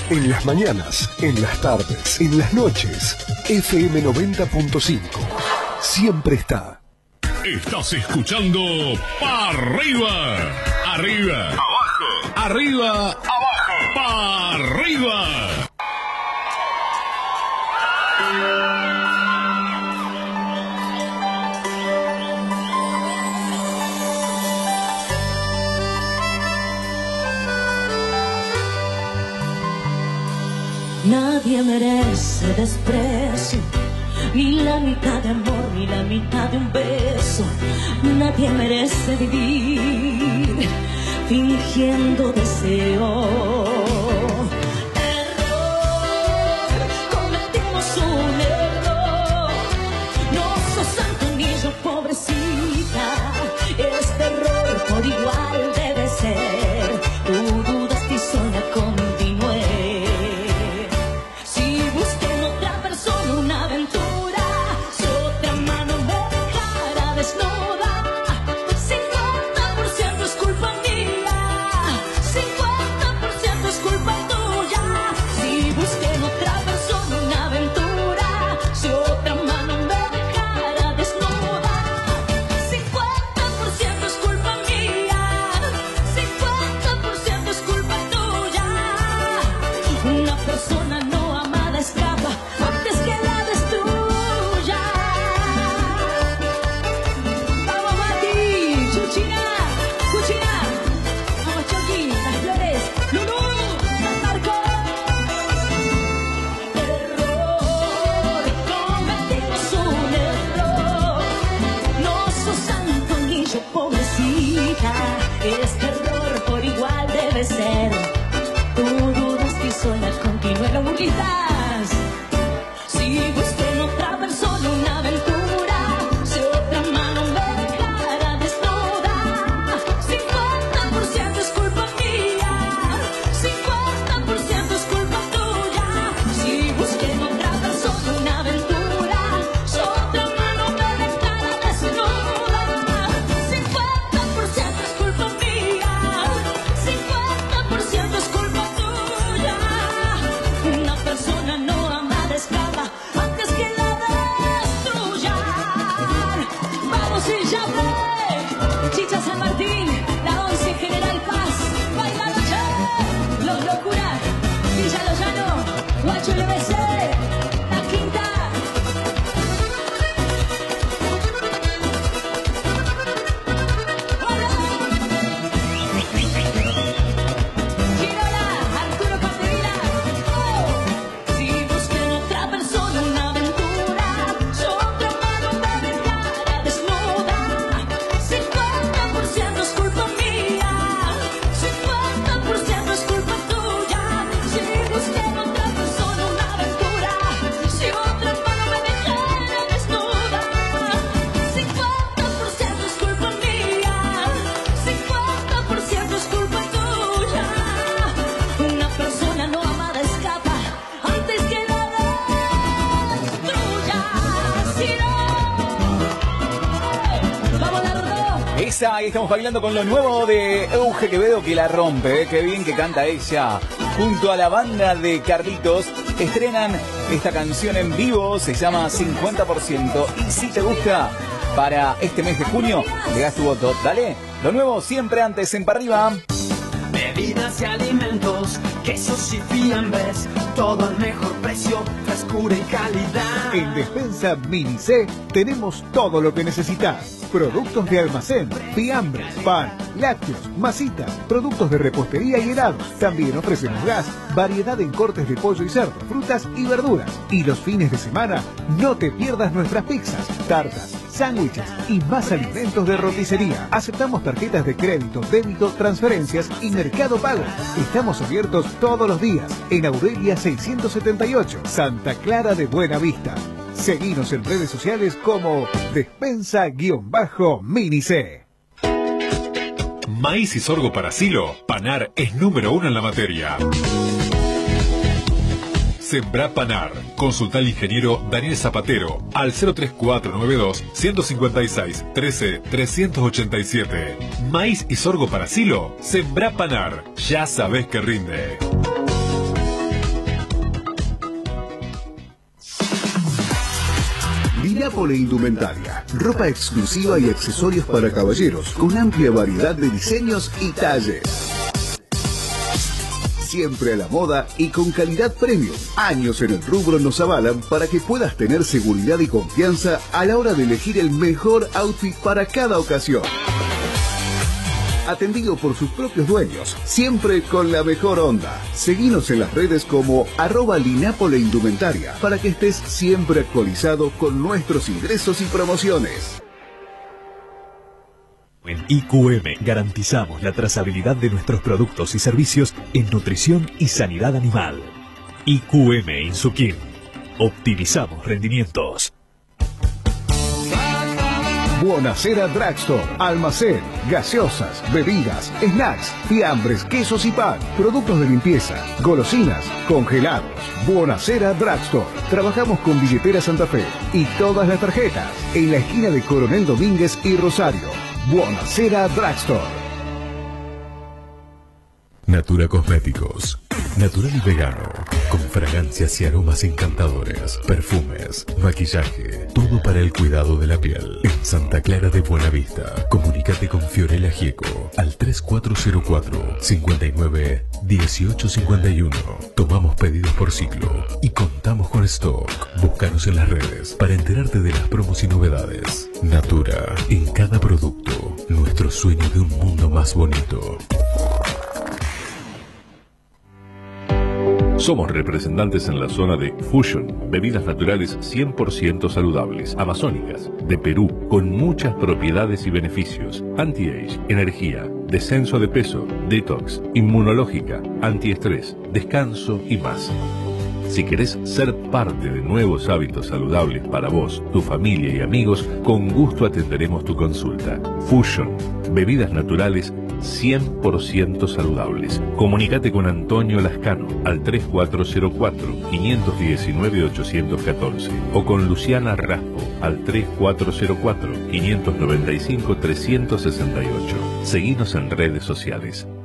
En las mañanas, en las tardes, en las noches. FM 90.5. Siempre está. Estás escuchando Pa' Arriba. Arriba. Abajo. Arriba. Abajo. Pa' Arriba. Nadie merece desprecio, ni la mitad de amor, ni la mitad de un beso. Nadie merece vivir fingiendo deseo. Error, cometimos un error. No sos santo ni yo, pobrecita. Este error por igual debe ser. Tú dudaste y sola continúe. Este error por igual debe ser. Tú dudas y sola continúa. Los burguitas. Si busco en otra persona una aventura, si otra mano me dejara desnuda, 50% es culpa mía, 50% es culpa tuya. Si busco en otra persona una aventura, si otra mano me dejara desnuda, 50% es culpa mía, 50% es culpa tuya. Una persona no amada escapa antes que la destruya. Vamos y ya ve, Chicha San Martín, la 11 General Paz, Baila Noche, Los Locuras, Villa Lo Llano, Guacho LBC, La Quinta. Girola, Arturo Capdevila. Si busco en otra persona una aventura, si otra mano me dejara desnuda, 50% es culpa mía, 50% es culpa tuya. Si busco en otra persona una aventura, si otra mano me dejara desnuda, 50% es culpa mía, 50% es culpa tuya. Una persona no amada escapa antes que la destruya. Si no, vamos Nardo. Esa, ahí estamos bailando con lo nuevo de Euge Quevedo, que la rompe, qué bien que canta ella. Junto a la banda de Carlitos, estrenan esta canción en vivo, se llama 50%. Y si te gusta, para este mes de junio, le das tu voto, dale. Lo nuevo siempre antes en Pa' Arriba. Bebidas y alimentos, quesos y fiambres, todo al mejor precio, frescura y calidad. En Despensa Mini C tenemos todo lo que necesitas. Productos de almacén, fiambres, pan, lácteos, masitas, productos de repostería y helados. También ofrecemos gas, variedad en cortes de pollo y cerdo, frutas y verduras. Y los fines de semana, no te pierdas nuestras pizzas, tartas, sándwiches y más alimentos de roticería. Aceptamos tarjetas de crédito, débito, transferencias y Mercado Pago. Estamos abiertos todos los días en Aurelia 678, Santa Clara de Buena Vista. Seguinos en redes sociales como Despensa-Mini C. Maíz y sorgo para silo, Panar es número 1 en la materia. Sembrá Panar. Consulta al ingeniero Daniel Zapatero al 03492 156 13 387. Maíz y sorgo para silo, Sembrá Panar. Ya sabés que rinde. Linápole Indumentaria. Ropa exclusiva y accesorios para caballeros, con amplia variedad de diseños y talles. Siempre a la moda y con calidad premium. Años en el rubro nos avalan para que puedas tener seguridad y confianza a la hora de elegir el mejor outfit para cada ocasión. Atendido por sus propios dueños, siempre con la mejor onda. Seguinos en las redes como @Linápole Indumentaria para que estés siempre actualizado con nuestros ingresos y promociones. En IQM garantizamos la trazabilidad de nuestros productos y servicios en nutrición y sanidad animal. IQM Insuquim. Optimizamos rendimientos. Buonasera Drugstore, almacén, gaseosas, bebidas, snacks, fiambres, quesos y pan, productos de limpieza, golosinas, congelados. Buonasera Drugstore. Trabajamos con Billetera Santa Fe y todas las tarjetas en la esquina de Coronel Domínguez y Rosario. Buonasera Drugstore. Natura Cosméticos. Natural y vegano. Con fragancias y aromas encantadores. Perfumes, maquillaje. Todo para el cuidado de la piel. En Santa Clara de Buenavista. Comunícate con Fiorella Gieco al 3404 59 1851. Tomamos pedidos por ciclo y contamos con stock. Búscanos en las redes para enterarte de las promos y novedades. Natura. En cada producto. Nuestro sueño de un mundo más bonito. Somos representantes en la zona de Fusion, bebidas naturales 100% saludables, amazónicas, de Perú, con muchas propiedades y beneficios. Anti-age, energía, descenso de peso, detox, inmunológica, antiestrés, descanso y más. Si querés ser parte de nuevos hábitos saludables para vos, tu familia y amigos, con gusto atenderemos tu consulta. Fusion, bebidas naturales 100% saludables. Comunícate con Antonio Lascano al 3404-519-814 o con Luciana Raspo al 3404-595-368. Seguinos en redes sociales.